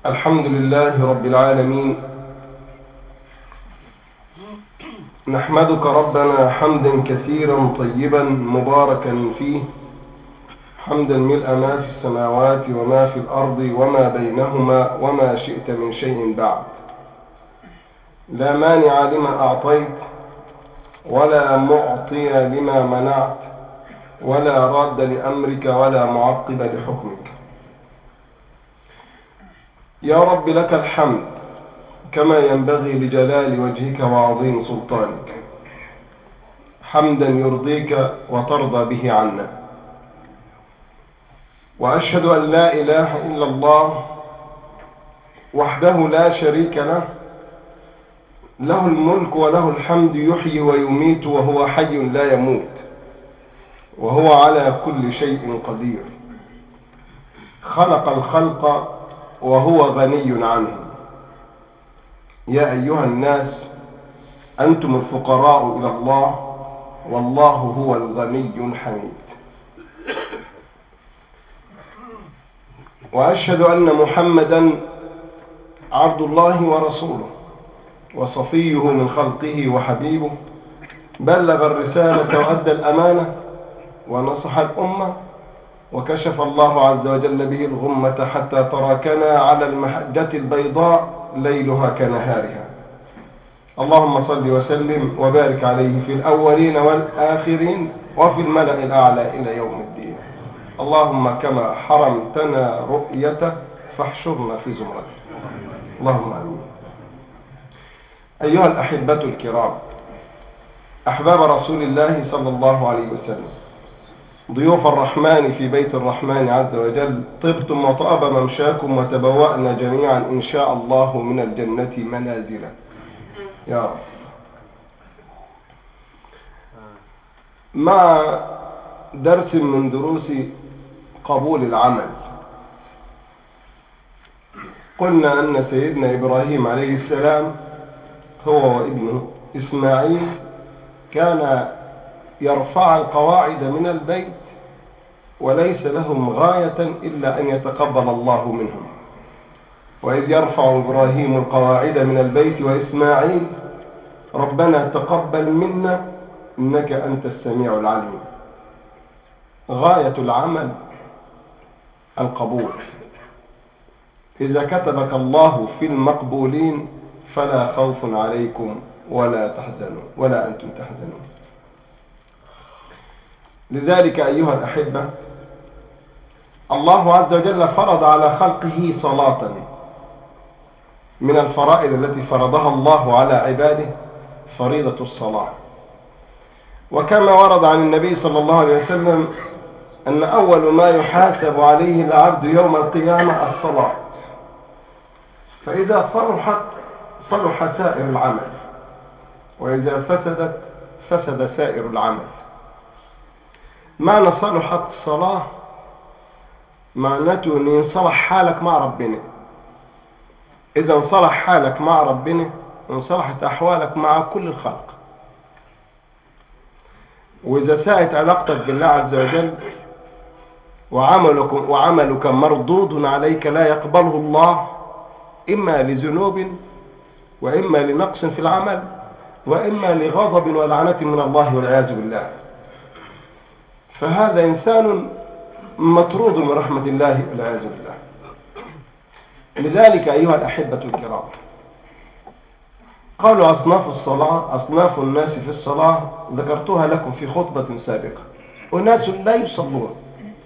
الحمد لله رب العالمين، نحمدك ربنا حمدا كثيرا طيبا مباركا فيه، حمدا ملء ما في السماوات وما في الأرض وما بينهما وما شئت من شيء بعد. لا مانع لما أعطيت ولا معطي لما منعت ولا راد لأمرك ولا معقب لحكمك. يا رب لك الحمد كما ينبغي لجلال وجهك وعظيم سلطانك، حمدا يرضيك وترضى به عنا. وأشهد أن لا إله إلا الله وحده لا شريك له، له الملك وله الحمد، يحيي ويميت وهو حي لا يموت، وهو على كل شيء قدير. خلق الخلق وهو غني عنهم. يا أيها الناس أنتم الفقراء إلى الله والله هو الغني الحميد. وأشهد أن محمدا عبد الله ورسوله وصفيه من خلقه وحبيبه، بلغ الرسالة وأدى الأمانة ونصح الأمة، وكشف الله عز وجل به الغمة حتى تركنا على المحجة البيضاء ليلها كنهارها. اللهم صل وسلم وبارك عليه في الأولين والآخرين وفي الملأ الأعلى إلى يوم الدين. اللهم كما حرمتنا رؤيته فاحشرنا في زمرته. اللهم آمين. أيها الأحبة الكرام، أحباب رسول الله صلى الله عليه وسلم، ضيوف الرحمن في بيت الرحمن عز وجل، طبتم وطاب ممشاكم وتبوأنا جميعا إن شاء الله من الجنة منازلا يا رب. مع درس من دروس قبول العمل، قلنا أن سيدنا إبراهيم عليه السلام هو وابنه إسماعيل كان يرفع القواعد من البيت وليس لهم غاية إلا أن يتقبل الله منهم. وإذ يرفع إبراهيم القواعد من البيت وإسماعيل ربنا تقبل منا إنك أنت السميع العليم. غاية العمل القبول. إذا كتبك الله في المقبولين فلا خوف عليكم ولا تحزنون ولا أنتم تحزنون. لذلك أيها الأحبة، الله عز وجل فرض على خلقه صلاة من الفرائض التي فرضها الله على عباده فريضة الصلاة. وكما ورد عن النبي صلى الله عليه وسلم أن أول ما يحاسب عليه العبد يوم القيامة الصلاة، فإذا صلحت صلح سائر العمل، وإذا فسدت فسد سائر العمل. معنى صلحت الصلاة معناته أن ينصلح حالك مع ربنا. إذا انصلح حالك مع ربنا انصلحت أحوالك مع كل الخلق. وإذا ساءت علاقتك بالله عز وجل وعملك مردود عليك لا يقبله الله، إما لذنوب وإما لنقص في العمل وإما لغضب ولعنة من الله والعياذ بالله، فهذا إنسان مطرود من رحمة الله والعياذ بالله. لذلك أيها الأحبة الكرام، قالوا أصناف الناس في الصلاة ذكرتها لكم في خطبة سابقة. أناس لا يصلون،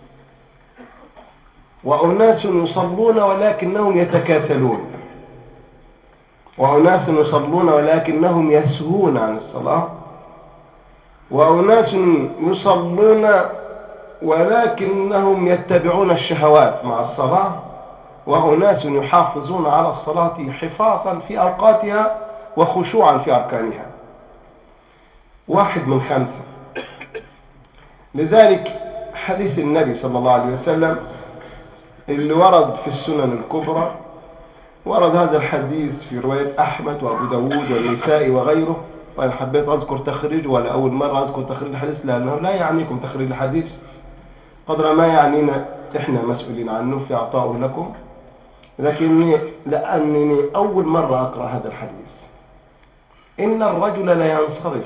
وأناس يصلون ولكنهم يتكاسلون، وأناس يصلون ولكنهم يسهون عن الصلاة، وأناس يصلون ولكنهم يتبعون الشهوات مع الصلاة، وأناس يحافظون على الصلاة حفاظا في أوقاتها وخشوعا في أركانها. واحد من خمسة. لذلك حديث النبي صلى الله عليه وسلم اللي ورد في السنن الكبرى، ورد هذا الحديث في رواية أحمد وأبو داود والنسائي وغيره، وأنا حبيت أذكر تخريج ولا أول مرة أذكر تخريج الحديث لأنه لا يعنيكم تخريج الحديث قدر ما يعنينا إحنا مسؤولين عنه في إعطائه لكم. لأنني أول مرة أقرأ هذا الحديث. إن الرجل لا ينصرف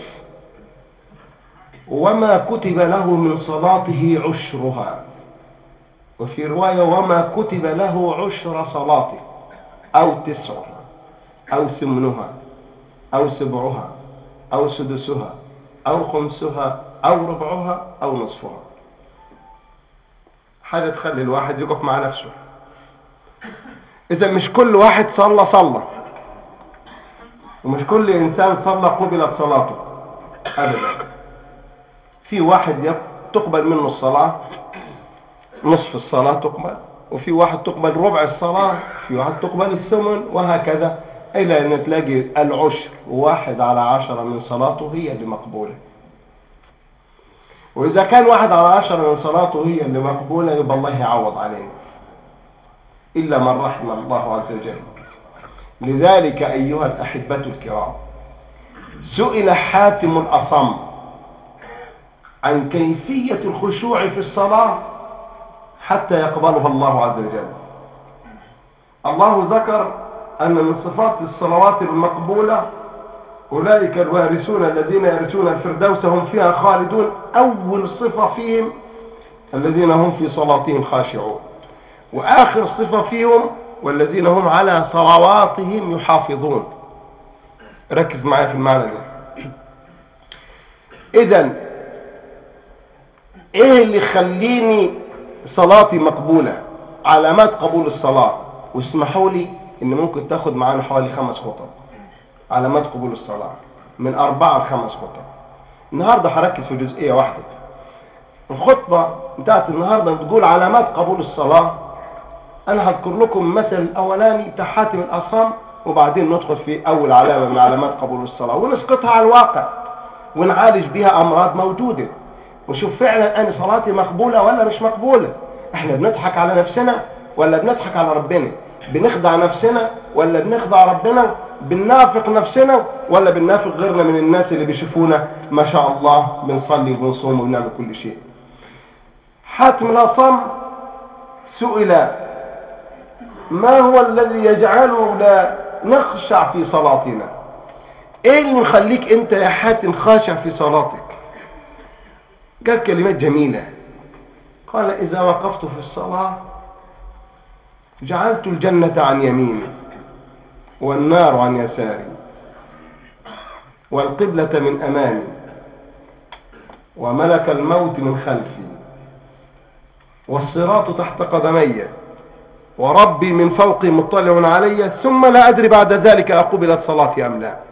وما كتب له من صلاته عشرها، وفي رواية وما كتب له عشر صلاته، أو تسعها أو ثمنها أو سبعها أو سدسها أو خمسها أو ربعها أو نصفها. حاجة تخلي الواحد يقف مع نفسه. إذا مش كل واحد صلى ومش كل إنسان صلى قبلت صلاته أبدا. في واحد تقبل منه الصلاة نصف الصلاة تقبل، وفي واحد تقبل ربع الصلاة، في واحد تقبل الثمن، وهكذا إلى أن تلاقي العشر 1/10 من صلاته هي اللي مقبولة. وإذا كان 1/10 من صلاته هي اللي مقبولة يبقى الله يعوض عليه، إلا من رحم الله عز وجل. لذلك أيها الأحبة الكرام، سئل حاتم الأصم عن كيفية الخشوع في الصلاة حتى يقبلها الله عز وجل. الله ذكر أن من صفات الصلوات المقبولة أولئك الوارثون الذين يرثون الفردوس هم فيها خالدون. أول صفة فيهم الذين هم في صلاتهم خاشعون، وآخر صفة فيهم والذين هم على صلواتهم يحافظون. ركز معي في المعنى ده. إذن إيه اللي يخليني صلاتي مقبولة؟ علامات قبول الصلاة، واسمحوا لي إن ممكن تاخد معانا حوالي 5 خطب. علامات قبول الصلاة من 4 ل 5 خطب. النهاردة هركز في جزئية واحدة. الخطبة بتاعت النهاردة بتقول علامات قبول الصلاة. أنا هذكر لكم مثل الأولاني بتاع حاتم الأصم، وبعدين ندخل في أول علامة من علامات قبول الصلاة ونسقطها على الواقع ونعالج بها أمراض موجودة، وشوف فعلا أنا صلاتي مقبولة ولا مش مقبولة. احنا بنضحك على نفسنا ولا بنضحك على ربنا؟ بنخدع نفسنا ولا بنخدع ربنا؟ بننافق نفسنا ولا بننافق غيرنا من الناس اللي بيشوفونا ما شاء الله بنصلي وبنصوم وبنعمل كل شيء؟ حاتم الأصم سئل ما هو الذي يجعله لا نخشع في صلاتنا؟ ايه اللي يخليك انت يا حاتم خاشع في صلاتك؟ قال كلمات جميلة. قال إذا وقفت في الصلاة جعلت الجنة عن يميني والنار عن يساري والقبلة من أمامي وملك الموت من خلفي والصراط تحت قدمي وربي من فوقي مطلع علي ثم لا أدري بعد ذلك أقبلت صلاتي أم لا.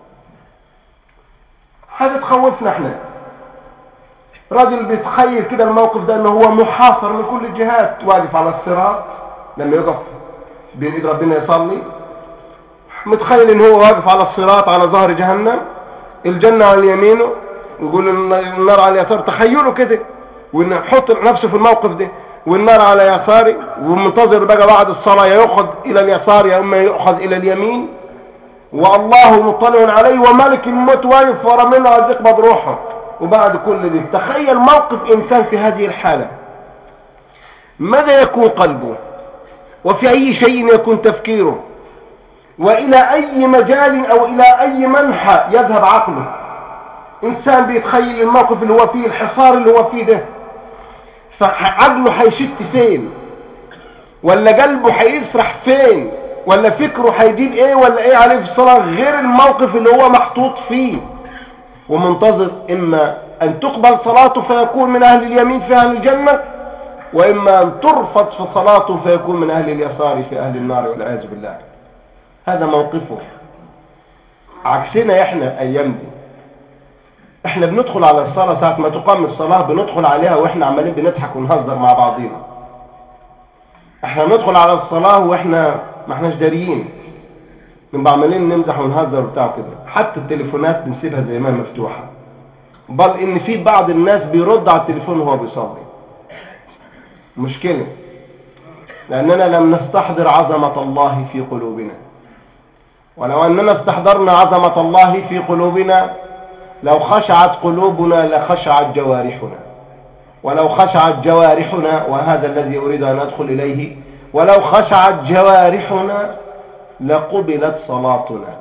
هذا تخوفنا احنا. راجل بيتخيل كده الموقف ده انه هو محاصر من كل الجهات، واقف على الصراط لما يقف بين ايد ربنا يصلي، متخيل ان هو واقف على الصراط على ظهر جهنم، الجنة على يمينه ويقول النار على يسار. تخيله كده، وان يحط نفسه في الموقف ده، والنار على يساري، ومنتظر بقى بعد الصلاة يأخذ الى اليسار يا اما يأخذ الى اليمين، والله مطلع عليه وملك الموت واقف ورا منه عايز يقبض روحه. وبعد كل ذلك تخيل موقف إنسان في هذه الحالة، ماذا يكون قلبه؟ وفي أي شيء يكون تفكيره؟ وإلى أي مجال أو إلى أي منحى يذهب عقله؟ إنسان بيتخيل الموقف اللي هو فيه، الحصار اللي هو فيه ده، فعقله هيشت فين؟ ولا قلبه هيسرح فين؟ ولا فكره هيجيب ايه ولا ايه عليه في الصلاة غير الموقف اللي هو محطوط فيه ومنتظر إما أن تقبل صلاته فيكون من أهل اليمين في أهل الجنة، وإما أن ترفض في صلاته فيكون من أهل اليسار في أهل النار والعياذ بالله. هذا موقفه. عكسنا إحنا أيام دي، إحنا بندخل على الصلاة ساعة ما تقام الصلاة بندخل عليها وإحنا عمالين بنضحك ونهزر مع بعضينا. إحنا بندخل على الصلاة وإحنا ما إحناش داريين، بنبقى عمالين نمزح ونهزر وبتاع كده. حتى التليفونات بنسيبها زي ما مفتوحة، بل ان في بعض الناس بيرد على التليفون وهو بيصلي. مشكلة، لأننا لم نستحضر عظمة الله في قلوبنا. ولو أننا استحضرنا عظمة الله في قلوبنا لو خشعت قلوبنا لخشعت جوارحنا، ولو خشعت جوارحنا، وهذا الذي أريد أن أدخل إليه، ولو خشعت جوارحنا لقبلت صلاتنا.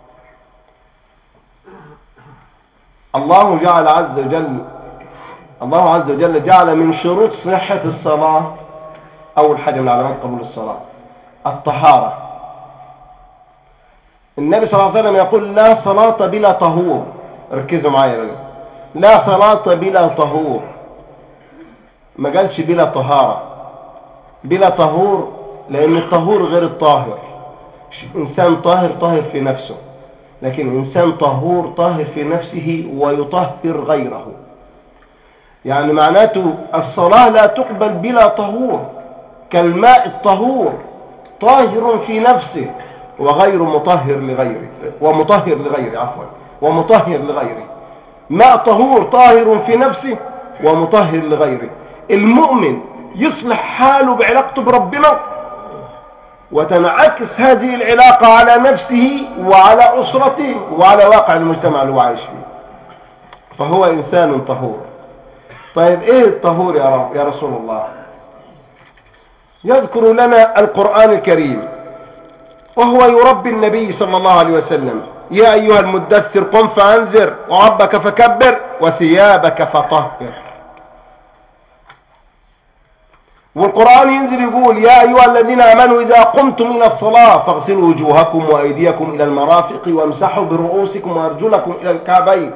الله عز وجل جعل من شروط صحة الصلاة أول حاجة من علامات قبول الصلاة الطهارة. النبي صلى الله عليه وسلم يقول لا صلاة بلا طهور. ركزوا معايا بقى، لا صلاة بلا طهور، ما قالش بلا طهارة. بلا طهور لأن الطهور غير الطاهر. إنسان طاهر في نفسه، لكن إنسان طهور طاهر في نفسه ويطهر غيره. يعني معناته الصلاة لا تقبل بلا طهور، كالماء الطهور طاهر في نفسه وغير مطهر لغيره، ومطهر لغيره. ماء طهور طاهر في نفسه ومطهر لغيره. المؤمن يصلح حاله بعلاقته بربنا، وتنعكس هذه العلاقة على نفسه وعلى أسرته وعلى واقع المجتمع اللي هو عايش فيه، فهو إنسان طهور. طيب إيه الطهور يا رسول الله؟ يذكر لنا القرآن الكريم وهو يربي النبي صلى الله عليه وسلم: يا أيها المدثر قم فأنذر وربك فكبر وثيابك فطهر. والقرآن ينزل يقول: يا أيها الذين آمنوا إذا قمتم إلى الصلاة فاغسلوا وجوهكم وأيديكم إلى المرافق وامسحوا برؤوسكم وأرجلكم إلى الكعبين.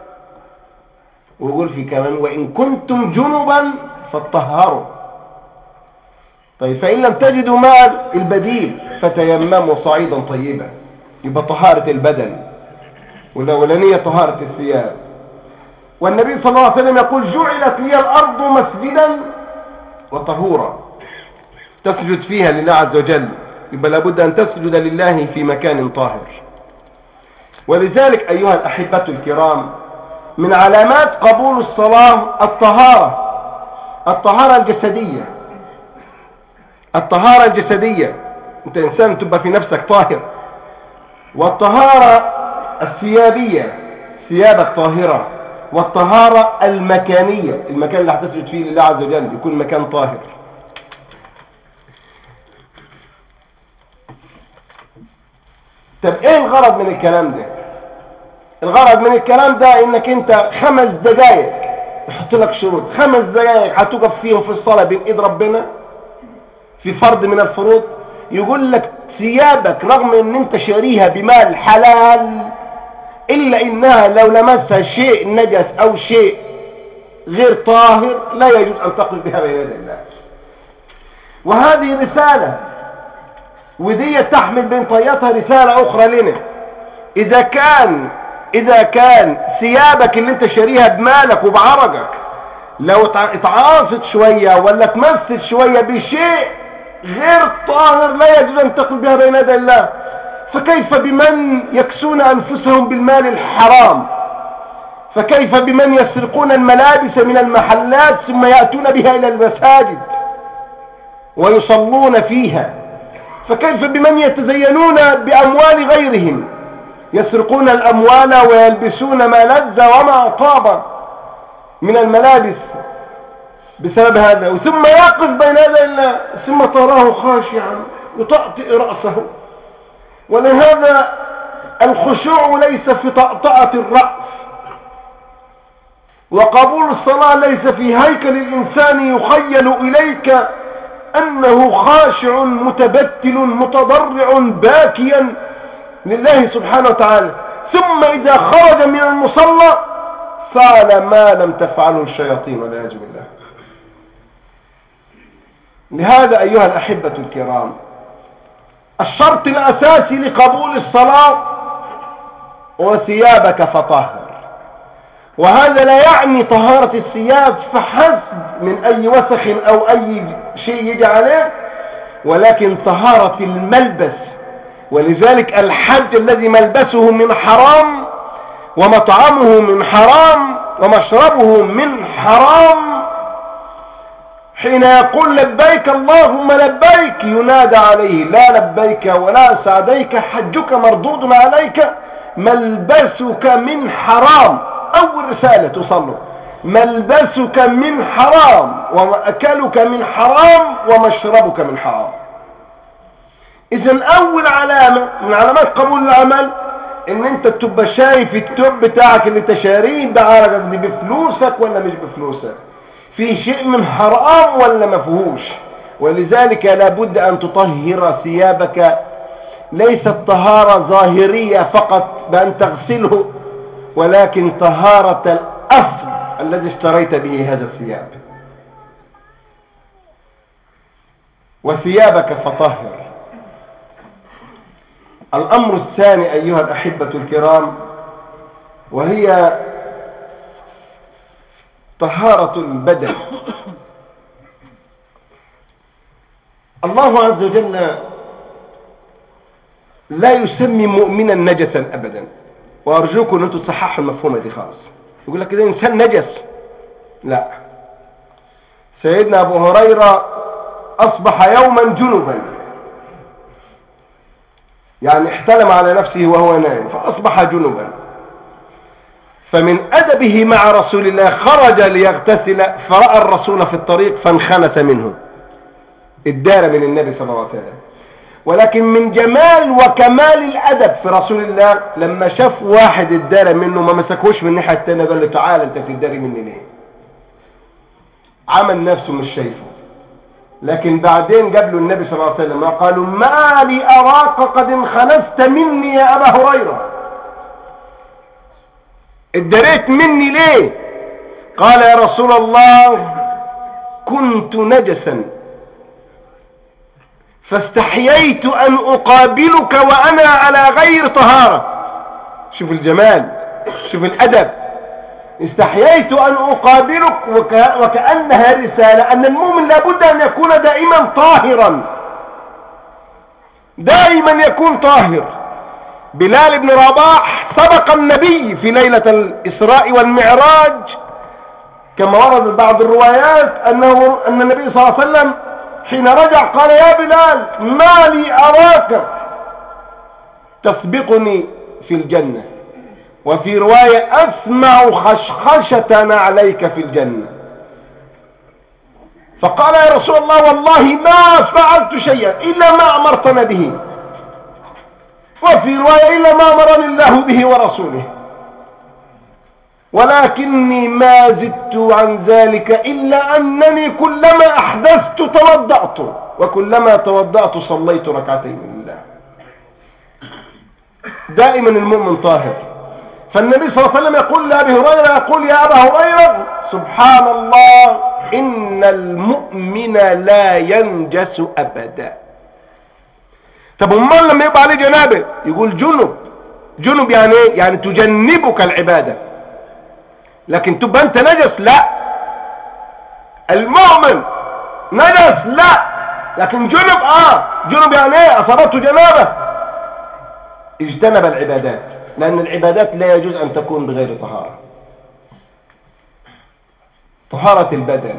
ويقول في كمان: وإن كنتم جنبا فاطهروا. طيب فإن لم تجدوا ماء، البديل فتيمموا صعيدا طيبا. يبقى طهارة البدن، والأولانية طهارة الثياب. والنبي صلى الله عليه وسلم يقول: جعلت لي الأرض مسجدا وطهورا، تسجد فيها لله عز وجل. يبقى لابد أن تسجد لله في مكان طاهر. ولذلك أيها الأحبة الكرام، من علامات قبول الصلاة الطهارة الجسدية. الطهارة الجسدية، أنت إنسان تبقى في نفسك طاهر. والطهارة الثيابية، ثيابك طاهرة. والطهارة المكانية، المكان اللي هتسجد فيه لله عز وجل يكون مكان طاهر. طب ايه الغرض من الكلام ده؟ الغرض من الكلام ده انك انت 5 دقائق يحط لك شروط، 5 دقائق هتقف فيهم في الصلاة بين ايد ربنا في فرض من الفروض. يقول لك ثيابك رغم ان انت شاريها بمال حلال، إلا إنها لو لمسها شيء نجس أو شيء غير طاهر لا يجوز أن تقل بها بين يدي الله. وهذه رسالة، ودي تحمل بين طياتها رسالة أخرى لنا. إذا كان ثيابك اللي انت شاريها بمالك وبعرقك لو اتعاصت شوية ولا تمست شوية بشيء غير طاهر لا يجوز أن تقل بها بين يدي الله، فكيف بمن يكسون أنفسهم بالمال الحرام؟ فكيف بمن يسرقون الملابس من المحلات ثم يأتون بها إلى المساجد ويصلون فيها؟ فكيف بمن يتزينون بأموال غيرهم، يسرقون الأموال ويلبسون ما لذ وما طاب من الملابس بسبب هذا، ثم يقف بين يدي الله ثم تراه خاشعا يطأطئ رأسه. ولهذا الخشوع ليس في طأطأة الرأس، وقبول الصلاة ليس في هيكل الإنسان يخيل إليك أنه خاشع متبتل متضرع باكيا لله سبحانه وتعالى، ثم إذا خرج من المصلى فعل ما لم تفعله الشياطين والعياذ بالله. لهذا أيها الأحبة الكرام، الشرط الأساسي لقبول الصلاة وثيابك فطهر. وهذا لا يعني طهارة الثياب فحسب من أي وسخ أو أي شيء يجي عليه، ولكن طهارة الملبس. ولذلك الحج الذي ملبسه من حرام ومطعمه من حرام ومشربه من حرام، حين يقول لبيك اللهم لبيك ينادى عليه لا لبيك ولا سعديك حجك مردود عليك، ملبسك من حرام. أول رسالة تصله: ملبسك من حرام ومأكلك من حرام ومشربك من حرام. إذن أول علامة من علامات قبول العمل إن أنت تبقى شايف التوب بتاعك اللي أنت شاريه بعرقك دي بفلوسك ولا مش بفلوسك، في شيء من حرام ولا ما فيهوش. ولذلك لابد أن تطهر ثيابك، ليست طهارة ظاهرية فقط بأن تغسله، ولكن طهارة الأصل الذي اشتريت به هذا الثياب. وثيابك فطهر. الأمر الثاني أيها الأحبة الكرام وهي طهارة البدن. الله عز وجل لا يسمي مؤمنا نجسا أبدا، وأرجوكم أن أنتم تصححوا المفهومة دي خالص. يقول لك إذا إنسان نجس، لا. سيدنا أبو هريرة أصبح يوما جنبا، يعني احتلم على نفسه وهو نائم فأصبح جنبا، فمن أدبه مع رسول الله خرج ليغتسل فرأى الرسول في الطريق فانخنس منه، الدار من النبي صلى الله عليه وسلم. ولكن من جمال وكمال الأدب في رسول الله لما شاف واحد الدار منه ما مسكوش من الناحية التانية، قال له تعال انت في الدار مني ليه؟ عمل نفسه مش شايفه. لكن بعدين قابله النبي صلى الله عليه وسلم وقالوا ما لي أراك قد انخنست مني يا أبا هريرة، ادريت مني ليه؟ قال يا رسول الله كنت نجسا فاستحييت أن أقابلك وأنا على غير طهارة. شوف الجمال، شوف الأدب. استحييت أن أقابلك وكأنها رسالة أن المؤمن لابد أن يكون دائما طاهرا، دائما يكون طاهر. بلال بن رباح سبق النبي في ليلة الإسراء والمعراج كما ورد بعض الروايات أن النبي صلى الله عليه وسلم حين رجع قال يا بلال ما لي أراك تسبقني في الجنة، وفي رواية أسمع خشخشة عليك في الجنة. فقال يا رسول الله والله ما فعلت شيئا إلا ما أمرتنا به، وفي رواية إلا ما أمرني الله به ورسوله، ولكني ما زدت عن ذلك إلا أنني كلما أحدثت توضأت، وكلما توضأت صليت ركعتين لله. دائما المؤمن طاهر. فالنبي صلى الله عليه وسلم يقول لأبي هريرة يقول يا أبا هريرة سبحان الله إن المؤمن لا ينجس أبدا. طب امال لما يبقى عليه جنابه يقول جنب يعني ايه؟ يعني تجنبك العبادة، لكن تبقى انت نجس لا. المؤمن نجس لا، لكن جنب يعني ايه؟ اصابته جنابه اجتنب العبادات، لان العبادات لا يجوز ان تكون بغير طهارة. طهارة البدن.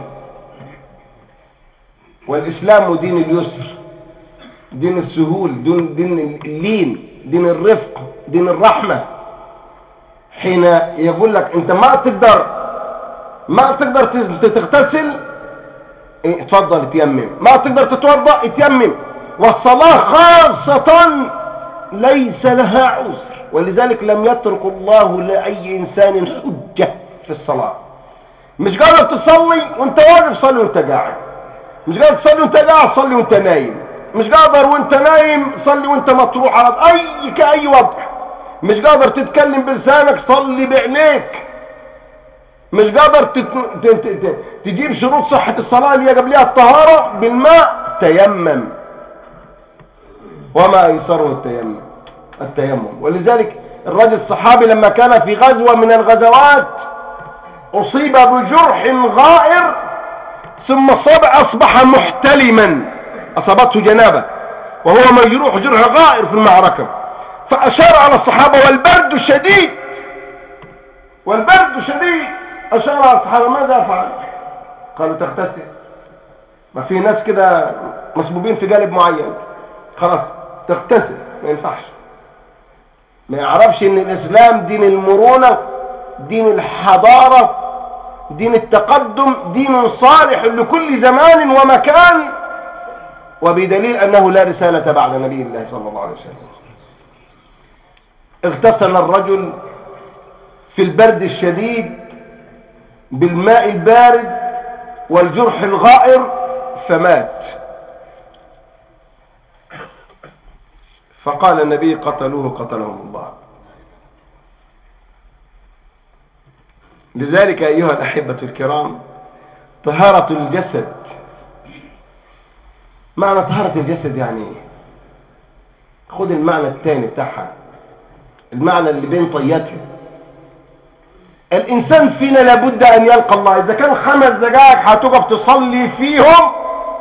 والاسلام دين اليسر، دين السهول، دين اللين، دين الرفق، دين الرحمة. حين يقول لك انت ما تقدر تغتسل اتفضل اتيمم، ما تقدر تتوضا اتيمم. والصلاة خاصة ليس لها عذر، ولذلك لم يترك الله لأي إنسان حجة في الصلاة. مش قادر تصلي وانت واقف صلي وانت قاعد، مش قادر تصلي وانت قاعد صلي وانت نايم، مش قادر وانت نايم صلي وانت مطروح على كأي وضع، مش قادر تتكلم بلسانك صلي بعينيك، مش قادر تجيب شروط صحة الصلاة اللي قبلها الطهارة بالماء تيمم. وما أيسره التيمم. ولذلك الرجل الصحابي لما كان في غزوة من الغزوات أصيب بجرح غائر ثم أصبح محتلما، أصابته جنابة وهو مجروح جرح غائر في المعركة، فأشار على الصحابة والبرد شديد أشار على الصحابة ماذا فعل؟ قالوا تغتسل. ما في ناس كده مصبوبين في قالب معين، خلاص تغتسل، ما ينفعش. ما يعرفش ان الاسلام دين المرونة، دين الحضارة، دين التقدم، دين صالح لكل زمان ومكان. وبدليل أنه لا رسالة بعد نبي الله صلى الله عليه وسلم. اغتسل الرجل في البرد الشديد بالماء البارد والجرح الغائر فمات. فقال النبي قتلوه قتلهم الله. لذلك أيها الأحبة الكرام، طهارة الجسد، معنى طهارة الجسد يعني ايه؟ خد المعنى الثاني بتاعها، المعنى اللي بين طياتها. الإنسان فينا لابد أن يلقى الله. إذا كان 5 دقائق هتقف تصلي فيهم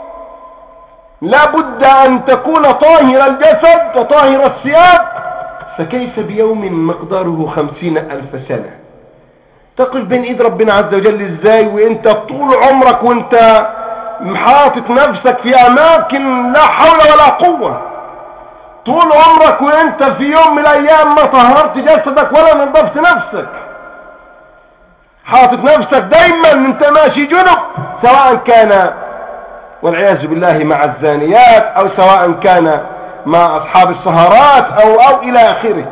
لابد أن تكون طاهر الجسد وطاهر الثياب، فكيف بيوم مقداره 50,000 سنة؟ تقف بين ايد ربنا عز وجل ازاي وانت طول عمرك وانت محاطط نفسك في اماكن لا حول ولا قوة، طول عمرك وانت في يوم من الايام ما طهرت جسدك ولا نظفت نفسك، حاطط نفسك دايما انت ماشي جنب، سواء كان والعياذ بالله مع الزانيات او سواء كان مع اصحاب السهرات او الى اخره.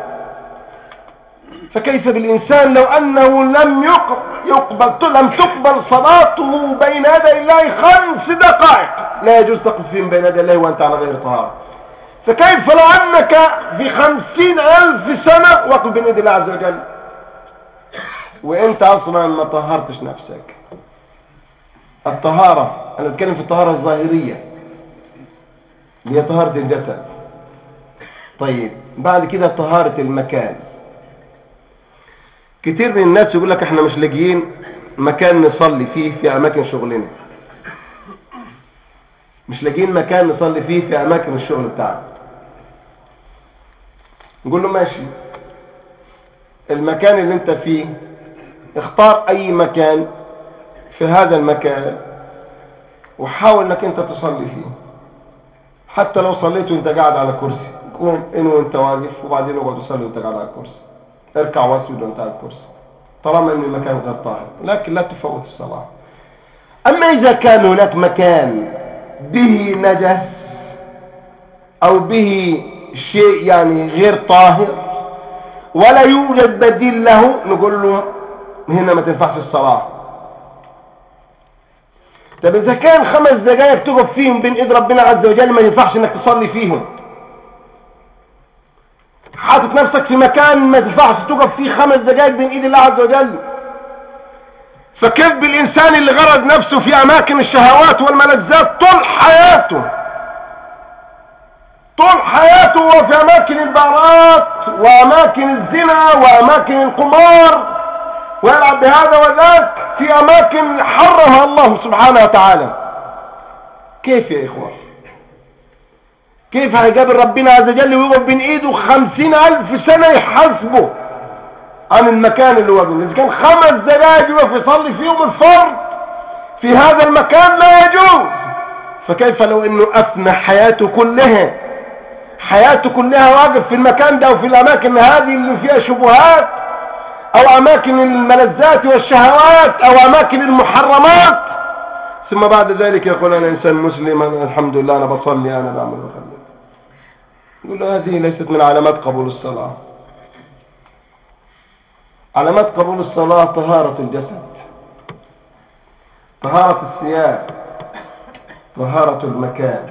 فكيف بالإنسان لو أنه لم تقبل صلاته بين يدي الله 5 دقائق، لا يجوز تقف فيهم بين يدي الله وأنت على غير طهارة. فكيف لو أنك في 50,000 سنة وقف بين يدي الله عز وجل وأنت أصلا ما طهرتش نفسك؟ الطهارة، أنا أتكلم في الطهارة الظاهرية اللي هي طهارة الجسد. طيب بعد كده طهارة المكان. كتير من الناس يقول لك احنا مش لاقيين مكان نصلي فيه في اماكن شغلنا، مش لاقيين مكان نصلي فيه في اماكن الشغل بتاعنا. نقول له ماشي، المكان اللي انت فيه اختار اي مكان في هذا المكان وحاول انك انت تصلي فيه، حتى لو صليت وانت قاعد على كرسي، قوم انه وانت واقف وبعدين اقعد تصلي وانت قاعد على الكرسي، اركع واسجد وانت على الكرسي، طالما ان المكان غير طاهر، لكن لا تفوت الصلاة. اما اذا كان هناك مكان به نجس او به شيء يعني غير طاهر ولا يوجد بديل له، نقول له هنا ما تنفعش الصلاة. طب اذا كان 5 دقائق تقف فيهم بين ايد ربنا عز وجل ما ينفعش انك تصلي فيهم، حاطط نفسك في مكان ما ينفعش تقف فيه 5 دقائق بين ايد الله عز وجل، فكيف بالانسان اللي غرض نفسه في اماكن الشهوات والملذات طول حياته وفي اماكن البارات واماكن الزنا واماكن القمار ويلعب بهذا وذاك في اماكن حرمها الله سبحانه وتعالى؟ كيف يا اخوان؟ كيف هيقابل ربنا عز وجل ويقف بين ايده 50,000 سنة يحاسبه عن المكان اللي هو بين؟ اذا كان 5 دقائق يقف يصلي فيهم الفرض في هذا المكان لا يجوز، فكيف لو انه افنى حياته كلها واقف في المكان ده وفي الاماكن هذه اللي فيها شبهات او اماكن الملذات والشهوات او اماكن المحرمات، ثم بعد ذلك يقول انا انسان مسلم، الحمد لله انا بصلي انا بعمل وخلي. يقول هذه ليست من علامات قبول الصلاة. علامات قبول الصلاة طهارة الجسد، طهارة الثياب، طهارة المكان.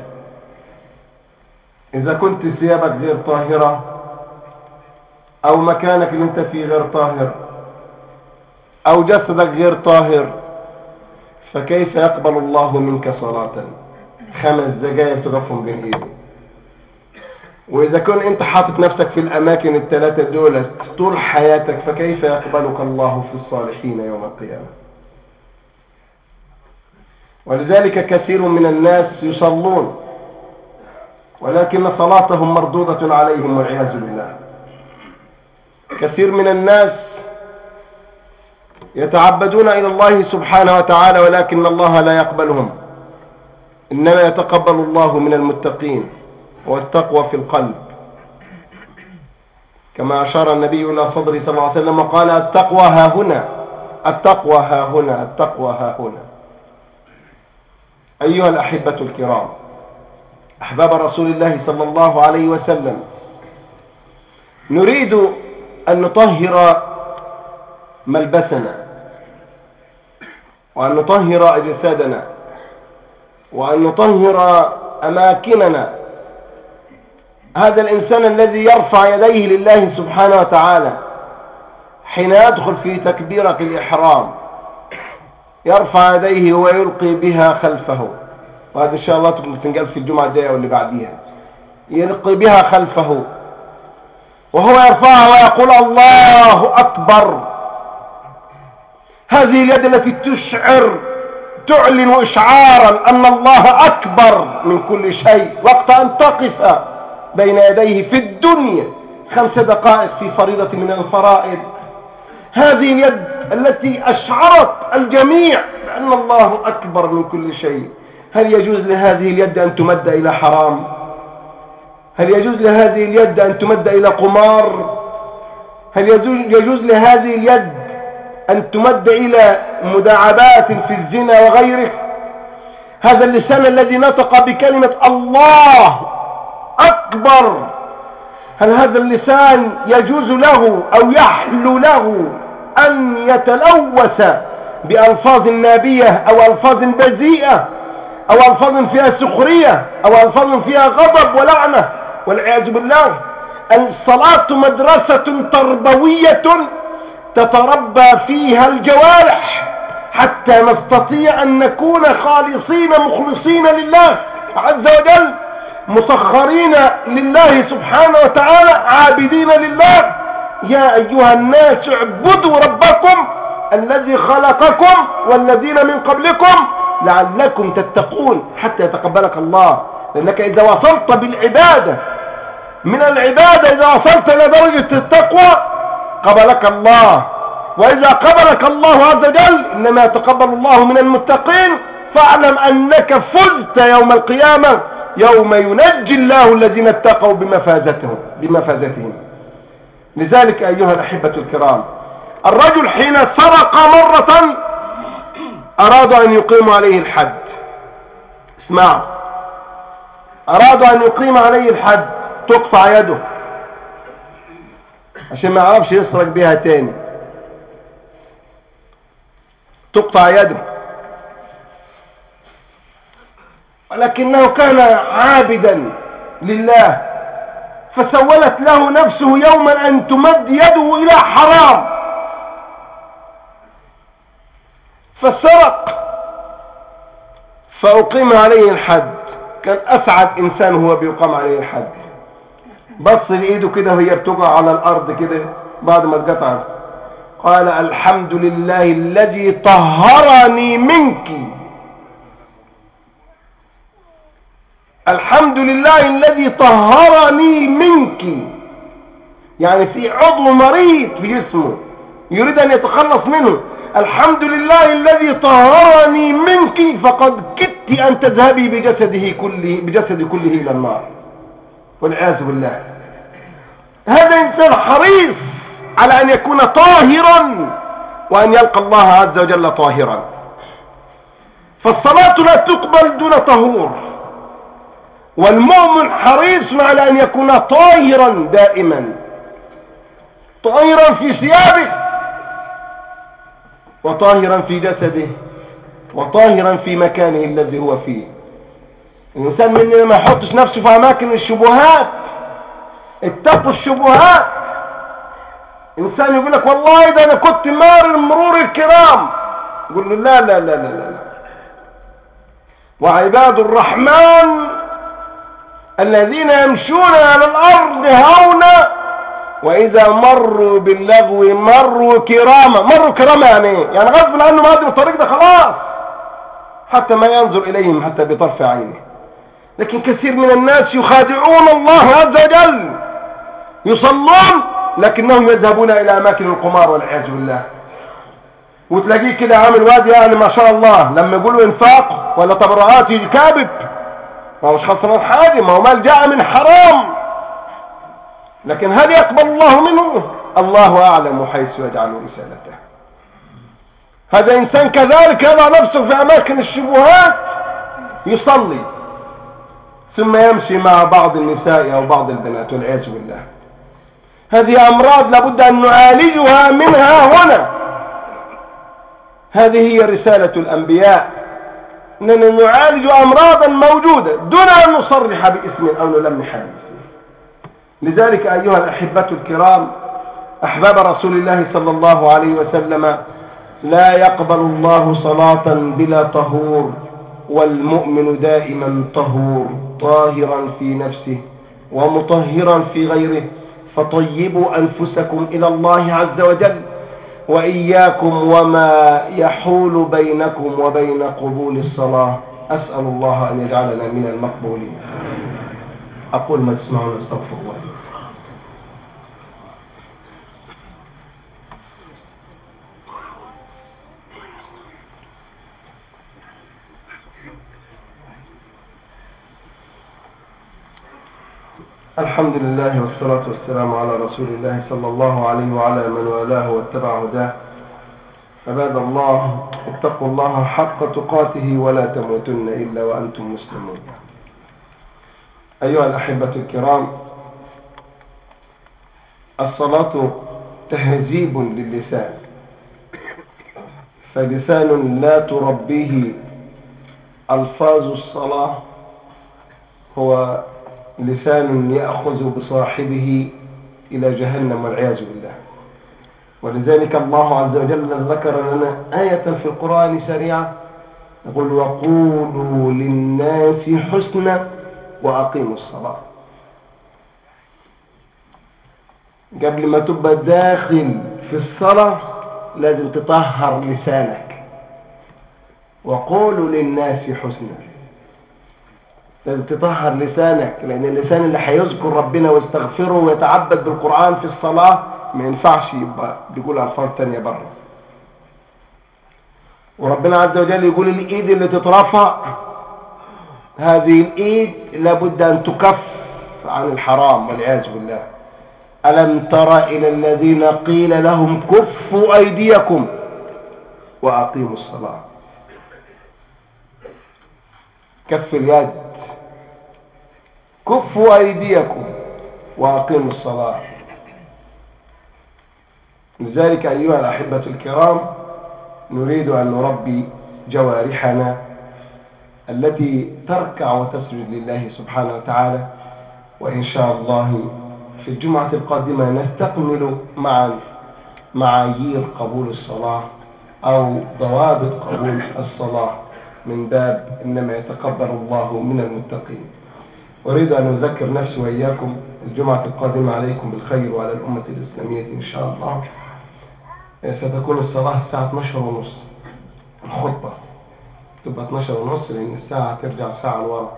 إذا كنت ثيابك غير طاهرة أو مكانك اللي انت فيه غير طاهر أو جسدك غير طاهر، فكيف يقبل الله منك صلاة 5 دقائق تقفهم بين ايده؟ وإذا كنت أنت حاطط نفسك في الأماكن ال3 دول طول حياتك، فكيف يقبلك الله في الصالحين يوم القيامة؟ ولذلك كثير من الناس يصلون ولكن صلاتهم مردودة عليهم والعياذ بالله. كثير من الناس يتعبدون إلى الله سبحانه وتعالى ولكن الله لا يقبلهم، إنما يتقبل الله من المتقين والتقوى في القلب، كما أشار النبي إلى صدره صلى الله عليه وسلم وقال التقوى ها هنا، التقوى ها هنا، التقوى ها هنا. أيها الأحبة الكرام، أحباب رسول الله صلى الله عليه وسلم، نريد أن نطهر ملبسنا، وأن نطهر أجسادنا، وأن نطهر أماكننا. هذا الإنسان الذي يرفع يديه لله سبحانه وتعالى حين يدخل في تكبيرة الإحرام يرفع يديه ويلقي بها خلفه، وهذا إن شاء الله تنقل في الجمعة الجاية واللي بعديها، يلقي بها خلفه وهو يرفعها ويقول الله أكبر. هذه اليد التي تعلن إشعارا أن الله أكبر من كل شيء، وقت أن تقف بين يديه في الدنيا 5 دقائق في فريضة من الفرائض. هذه اليد التي أشعرت الجميع بأن الله أكبر من كل شيء. هل يجوز لهذه اليد أن تمد إلى حرام؟ هل يجوز لهذه اليد أن تمد إلى قمار؟ هل يجوز لهذه اليد أن تمد إلى مداعبات في الزنا وغيره؟ هذا اللسان الذي نطق بكلمة الله أكبر، هل هذا اللسان يجوز له أو يحل له أن يتلوث بألفاظ نابية أو ألفاظ بذيئة أو ألفاظ فيها سخرية أو ألفاظ فيها غضب ولعنة والعياذ بالله؟ الصلاة مدرسة تربوية تتربى فيها الجوارح حتى نستطيع أن نكون خالصين مخلصين لله عز وجل، مسخرين لله سبحانه وتعالى، عابدين لله. يا أيها الناس اعبدوا ربكم الذي خلقكم والذين من قبلكم لعلكم تتقون حتى يتقبلك الله. لأنك إذا وصلت بالعبادة من العبادة، إذا وصلت إلى درجة التقوى قبلك الله، وإذا قبلك الله عز وجل إنما يتقبل الله من المتقين. فاعلم أنك فزت يوم القيامة يوم ينجي الله الذين اتقوا بمفازتهم. لذلك أيها الأحبة الكرام، الرجل حين سرق مرة أرادوا أن يقيموا عليه الحد. اسمعوا، أرادوا أن يقيم عليه الحد، تقطع يده عشان ما يعرفش يسرق بها تاني، تقطع يده. ولكنه كان عابدا لله، فسولت له نفسه يوما أن تمد يده إلى حرام، فسرق فأقيم عليه الحد. كان أسعد إنسان هو بيقام عليه الحد، بص لإيده كده وهي بتقع على الأرض كده بعد ما اتقطعت، قال الحمد لله الذي طهرني منك، الحمد لله الذي طهرني منك. يعني في عضو مريض في جسمه يريد أن يتخلص منه، الحمد لله الذي طهرني منك، فقد كدت أن تذهبي بجسد كله إلى النار والعياذ بالله. هذا إنسان حريص على أن يكون طاهرا وأن يلقى الله عز وجل طاهرا. فالصلاة لا تقبل دون طهور، والمؤمن حريص على أن يكون طاهرا دائما، طاهرا في ثيابه وطاهرا في جسده وطاهرا في مكانه الذي هو فيه. الإنسان مننا ما يحطش نفسه في أماكن الشبهات، اتقوا الشبهات. إنسان يقول لك والله ده أنا كنت مرور الكرام، يقول له لا لا لا لا لا، وعباد الرحمن الذين يمشون على الأرض هونا وإذا مروا باللغو مروا كراما. مروا كراما يعني ايه؟ يعني غصب عنه ما عدوا الطريق ده خلاص، حتى ما ينظر إليهم حتى بطرف عينه. لكن كثير من الناس يخادعون الله عز وجل، يصلون لكنهم يذهبون إلى أماكن القمار والعياذ بالله. وتلاقيه كده عامل وادي يعني ما شاء الله، لما يقولوا انفاق ولا تبرعات يكابب، ما هو مش خسران حاجة، ما هو مال جاء من حرام. لكن هل يقبل الله منه؟ الله أعلم حيث يجعل رسالته. هذا إنسان كذلك يضع نفسه في أماكن الشبهات، يصلي ثم يمشي مع بعض النساء أو بعض البنات والعياذ بالله. هذه أمراض لابد أن نعالجها منها هنا. هذه هي رسالة الأنبياء، أننا نعالج أمراضا موجودة دون أن نصرح باسم أو نلمح باسم. لذلك أيها الأحبة الكرام، أحباب رسول الله صلى الله عليه وسلم، لا يقبل الله صلاة بلا طهور، والمؤمن دائما طهور، طاهرا في نفسه ومطهرا في غيره. فطيبوا أنفسكم إلى الله عز وجل، وإياكم وما يحول بينكم وبين قبول الصلاة. أسأل الله أن يجعلنا من المقبولين. أقول ما تسمعون، أستغفر الله. الحمد لله والصلاة والسلام على رسول الله صلى الله عليه وعلى من والاه واتبع هداه. عباد الله، اتقوا الله حق تقاته ولا تموتن إلا وأنتم مسلمون. أيها الأحبة الكرام، الصلاة تهذيب للسان، فلسان لا تربيه ألفاظ الصلاة هو لسان يأخذ بصاحبه إلى جهنم والعياذ بالله. ولذلك الله عز وجل ذكر لنا آية في القرآن سريعة، يقول: وقولوا للناس حسنا وأقيموا الصلاة. قبل ما تبقى داخل في الصلاة لازم تطهر لسانك. وقولوا للناس حسنا، لازم تطهر لسانك، لأن اللسان اللي هيذكر ربنا ويستغفره ويتعبد بالقرآن في الصلاة ما ينفعش يبقى بيقول ألفاظ تانية بره. وربنا عز وجل يقول: الإيد اللي تترفع، هذه الإيد لابد أن تكف عن الحرام والعياذ بالله. ألم تر إلى الذين قيل لهم كفوا أيديكم وأقيموا الصلاة. كف اليد، كفوا أيديكم وأقيموا الصلاة. لذلك أيها الأحبة الكرام، نريد أن نربي جوارحنا التي تركع وتسجد لله سبحانه وتعالى. وإن شاء الله في الجمعة القادمة نستكمل معا معايير قبول الصلاة أو ضوابط قبول الصلاة من باب إنما يتقبل الله من المتقين. أريد أن أذكر نفسي وإياكم الجمعة القادمة عليكم بالخير وعلى الأمة الإسلامية إن شاء الله. ستكون الصلاة الساعة 12:30، الخطبة تبقى 12:30 لأن الساعة ترجع ساعة لورا،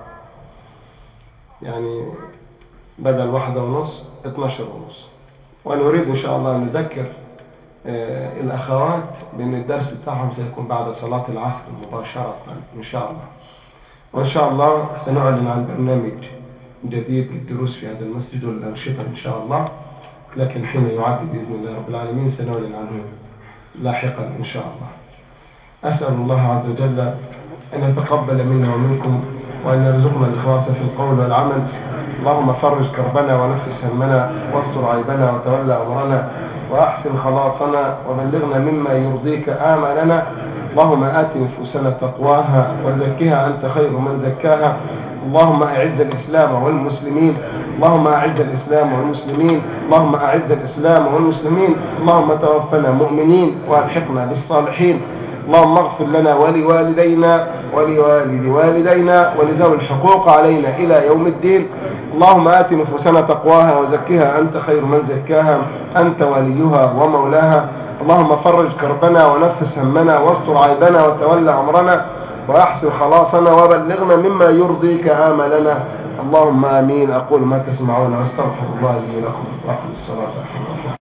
يعني بدل 1:30 12:30. ونريد إن شاء الله أن نذكر الأخوات بأن الدرس بتاعهم سيكون بعد صلاة العصر مباشرة إن شاء الله. وإن شاء الله سنعلن عن برنامج جديد للدروس في هذا المسجد والأنشطة إن شاء الله، لكن حين يعد بإذن الله رب العالمين سنعلن عنه لاحقا إن شاء الله. أسأل الله عز وجل أن يتقبل منا ومنكم، وأن يرزقنا الإخلاص في القول والعمل. اللهم فرج كربنا ونفس همنا، واستر عيبنا وتولى أمرنا، وأحسن خلاصنا، وبلغنا مما يرضيك آمالنا. اللهم آت نفوسنا تقواها وزكها أنت خير من زكاها. اللهم أعز الإسلام والمسلمين، اللهم أعز الإسلام والمسلمين، اللهم أعز الإسلام والمسلمين. اللهم توفنا مؤمنين وألحقنا بالصالحين. اللهم اغفر لنا ولوالدينا ولوالد والدينا ولذوي الحقوق علينا إلى يوم الدين. اللهم آت نفوسنا تقواها وزكها أنت خير من زكاها، أنت وليها ومولاها. اللهم فرج كربنا ونفس همنا، واستر عيبنا وتولى أمرنا، وأحسن خلاصنا، وبلغنا مما يرضيك آملنا. اللهم آمين. أقول ما تسمعون، واستغفر الله لي ولكم، وأقم الصلاة.